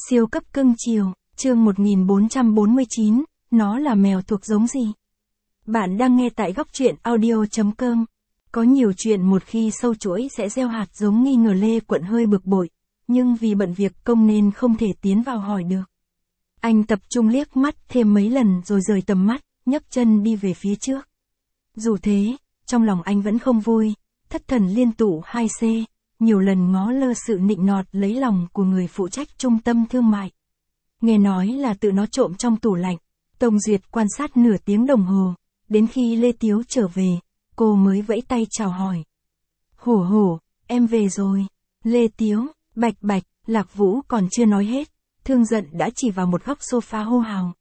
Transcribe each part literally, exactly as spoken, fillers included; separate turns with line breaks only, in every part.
Siêu cấp cưng chiều, chương một nghìn bốn trăm bốn mươi chín, nó là mèo thuộc giống gì? Bạn đang nghe tại góc truyện audio chấm com. Có nhiều chuyện một khi sâu chuỗi sẽ gieo hạt giống nghi ngờ. Lê Quận hơi bực bội, nhưng vì bận việc công nên không thể tiến vào hỏi được. Anh tập trung liếc mắt thêm mấy lần rồi rời tầm mắt, nhấc chân đi về phía trước. Dù thế, trong lòng anh vẫn không vui, thất thần liên tụ hai C, nhiều lần ngó lơ sự nịnh nọt lấy lòng của người phụ trách trung tâm thương mại. Nghe nói là tự nó trộm trong tủ lạnh. Tông Duyệt quan sát nửa tiếng đồng hồ, đến khi Lê Tiếu trở về, cô mới vẫy tay chào hỏi. Hổ hổ, em về rồi. Lê Tiếu, bạch bạch, Lạc Vũ còn chưa nói hết, Thương Giận đã chỉ vào một góc sofa hô hào.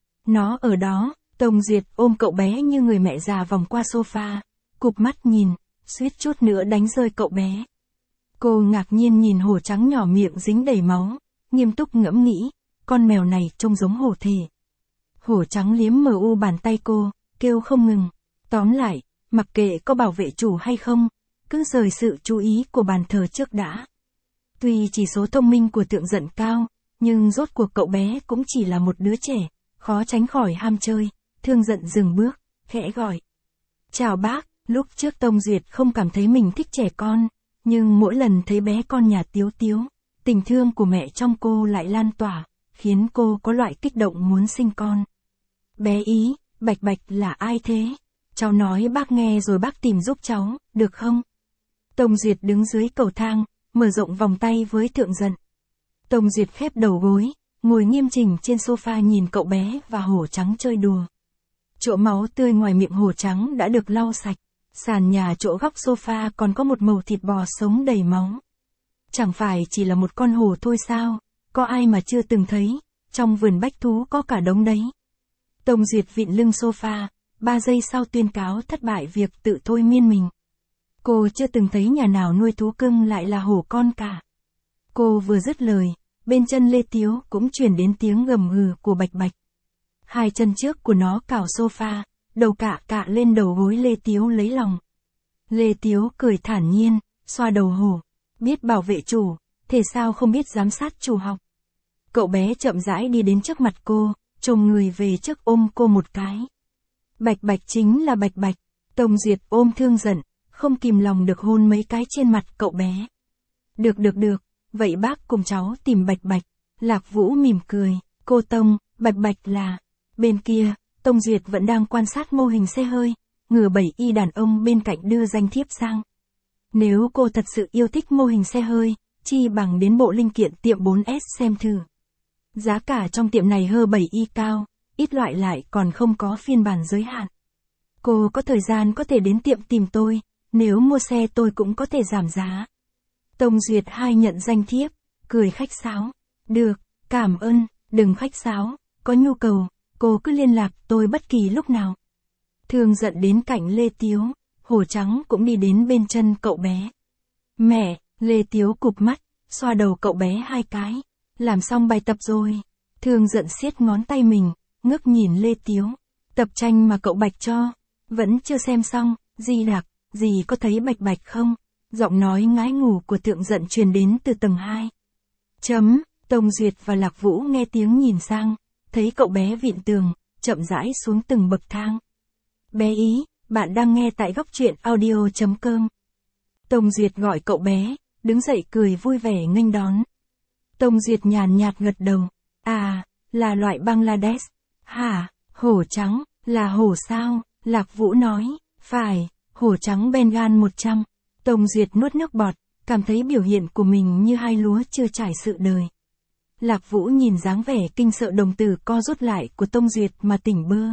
Nó ở đó. Tông Duyệt ôm cậu bé như người mẹ già vòng qua sofa, cụp mắt nhìn, suýt chút nữa đánh rơi cậu bé. Cô ngạc nhiên nhìn hổ trắng nhỏ miệng dính đầy máu, nghiêm túc ngẫm nghĩ, con mèo này trông giống hổ thể. Hổ trắng liếm mờ u bàn tay cô, kêu không ngừng. Tóm lại, mặc kệ có bảo vệ chủ hay không, cứ rời sự chú ý của bàn thờ trước đã. Tuy chỉ số thông minh của Thương Giận cao, nhưng rốt cuộc cậu bé cũng chỉ là một đứa trẻ, khó tránh khỏi ham chơi. Thương Giận dừng bước, khẽ gọi. Chào bác, lúc trước Tông Duyệt không cảm thấy mình thích trẻ con, nhưng mỗi lần thấy bé con nhà Tiếu Tiếu, tình thương của mẹ trong cô lại lan tỏa, khiến cô có loại kích động muốn sinh con. Bé Ý, Bạch Bạch là ai thế? Cháu nói bác nghe rồi bác tìm giúp cháu, được không? Tông Duyệt đứng dưới cầu thang, mở rộng vòng tay với Thương Giận. Tông Duyệt khép đầu gối, ngồi nghiêm chỉnh trên sofa nhìn cậu bé và hổ trắng chơi đùa. Chỗ máu tươi ngoài miệng hổ trắng đã được lau sạch, sàn nhà chỗ góc sofa còn có một mẩu thịt bò sống đầy máu. Chẳng phải chỉ là một con hổ thôi sao, có ai mà chưa từng thấy, trong vườn bách thú có cả đống đấy. Tông Duyệt vịn lưng sofa, ba giây sau tuyên cáo thất bại việc tự thôi miên mình. Cô chưa từng thấy nhà nào nuôi thú cưng lại là hổ con cả. Cô vừa dứt lời, bên chân Lê Tiếu cũng truyền đến tiếng gầm gừ của Bạch Bạch. Hai chân trước của nó cào sofa, đầu cạ cạ lên đầu gối Lê Tiếu lấy lòng. Lê Tiếu cười thản nhiên, xoa đầu hổ. Biết bảo vệ chủ, thế sao không biết giám sát chủ học. Cậu bé chậm rãi đi đến trước mặt cô, chồm người về trước ôm cô một cái. Bạch Bạch chính là Bạch Bạch. Tông Duyệt ôm Thương Giận, không kìm lòng được hôn mấy cái trên mặt cậu bé. Được được được, vậy bác cùng cháu tìm Bạch Bạch. Lạc Vũ mỉm cười, cô Tông, Bạch Bạch là... Bên kia, Tông Duyệt vẫn đang quan sát mô hình xe hơi, ngửa bảy y đàn ông bên cạnh đưa danh thiếp sang. Nếu cô thật sự yêu thích mô hình xe hơi, chi bằng đến bộ linh kiện tiệm bốn S xem thử. Giá cả trong tiệm này hơn bảy y cao, ít loại lại còn không có phiên bản giới hạn. Cô có thời gian có thể đến tiệm tìm tôi, nếu mua xe tôi cũng có thể giảm giá. Tông Duyệt hai nhận danh thiếp, cười khách sáo. Được, cảm ơn, đừng khách sáo, có nhu cầu. Cô cứ liên lạc tôi bất kỳ lúc nào. Thương Giận đến cạnh Lê Tiếu, hổ trắng cũng đi đến bên chân cậu bé. Mẹ, Lê Tiếu cụp mắt, xoa đầu cậu bé hai cái. Làm xong bài tập rồi. Thương Giận siết ngón tay mình, ngước nhìn Lê Tiếu. Tập tranh mà cậu Bạch cho, vẫn chưa xem xong. Di Đặc, dì có thấy Bạch Bạch không? Giọng nói ngái ngủ của Thương Giận truyền đến từ tầng hai. Chấm, Tông Duyệt và Lạc Vũ nghe tiếng nhìn sang. Thấy cậu bé vịn tường, chậm rãi xuống từng bậc thang. Bé Ý, bạn đang nghe tại góc truyện audio chấm com. Tông Duyệt gọi cậu bé, đứng dậy cười vui vẻ nghênh đón. Tông Duyệt nhàn nhạt gật đầu. À, là loại Bangladesh. Hả, hổ trắng, là hổ sao? Lạc Vũ nói, phải, hổ trắng Bengal một trăm. Tông Duyệt nuốt nước bọt, cảm thấy biểu hiện của mình như hai lúa chưa trải sự đời. Lạc Vũ nhìn dáng vẻ kinh sợ đồng tử co rút lại của Tông Duyệt mà tỉnh bơ.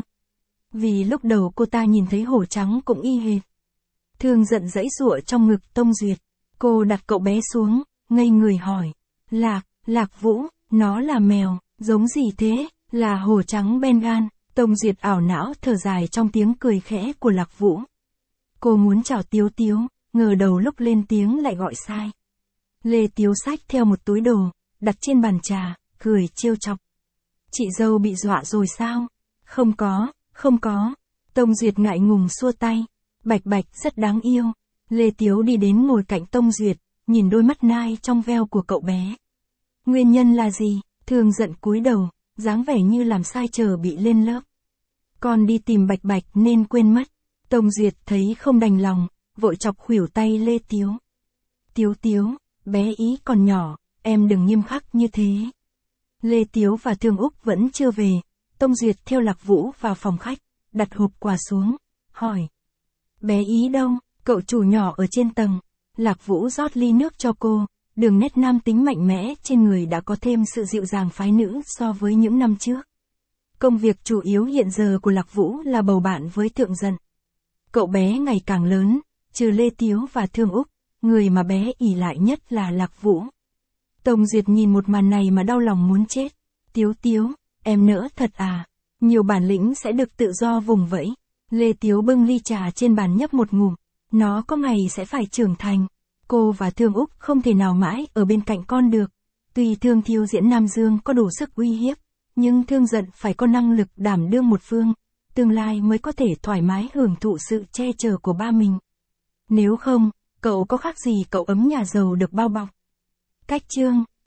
Vì lúc đầu cô ta nhìn thấy hổ trắng cũng y hệt. Thương Giận giãy giụa trong ngực Tông Duyệt. Cô đặt cậu bé xuống, ngây người hỏi. Lạc, Lạc Vũ, nó là mèo, giống gì thế? Là hổ trắng Bengal. Tông Duyệt ảo não thở dài trong tiếng cười khẽ của Lạc Vũ. Cô muốn chào Tiếu Tiếu, ngờ đầu lúc lên tiếng lại gọi sai. Lê Tiếu xách theo một túi đồ, đặt trên bàn trà, cười trêu chọc. Chị dâu bị dọa rồi sao? Không có, không có. Tông Duyệt ngại ngùng xua tay. Bạch Bạch rất đáng yêu. Lê Tiếu đi đến ngồi cạnh Tông Duyệt, nhìn đôi mắt nai trong veo của cậu bé. Nguyên nhân là gì? Thương Giận cúi đầu, dáng vẻ như làm sai chờ bị lên lớp. Con đi tìm Bạch Bạch nên quên mất. Tông Duyệt thấy không đành lòng, vội chọc khuỷu tay Lê Tiếu. Tiếu Tiếu, bé ý còn nhỏ, em đừng nghiêm khắc như thế. Lê Tiếu và Thương Úc vẫn chưa về. Tông Duyệt theo Lạc Vũ vào phòng khách, đặt hộp quà xuống, hỏi. Bé ý đâu, cậu chủ nhỏ ở trên tầng. Lạc Vũ rót ly nước cho cô, đường nét nam tính mạnh mẽ trên người đã có thêm sự dịu dàng phái nữ so với những năm trước. Công việc chủ yếu hiện giờ của Lạc Vũ là bầu bạn với Thượng Dận. Cậu bé ngày càng lớn, trừ Lê Tiếu và Thương Úc, người mà bé ỷ lại nhất là Lạc Vũ. Tông Duyệt nhìn một màn này mà đau lòng muốn chết. Tiếu Tiếu, em nỡ thật à, nhiều bản lĩnh sẽ được tự do vùng vẫy. Lê Tiếu bưng ly trà trên bàn nhấp một ngụm, nó có ngày sẽ phải trưởng thành. Cô và Thương Úc không thể nào mãi ở bên cạnh con được. Tuy Thương Thiêu Diễn Nam Dương có đủ sức uy hiếp, nhưng Thương Dận phải có năng lực đảm đương một phương, tương lai mới có thể thoải mái hưởng thụ sự che chở của ba mình. Nếu không, cậu có khác gì cậu ấm nhà giàu được bao bọc. Cách chương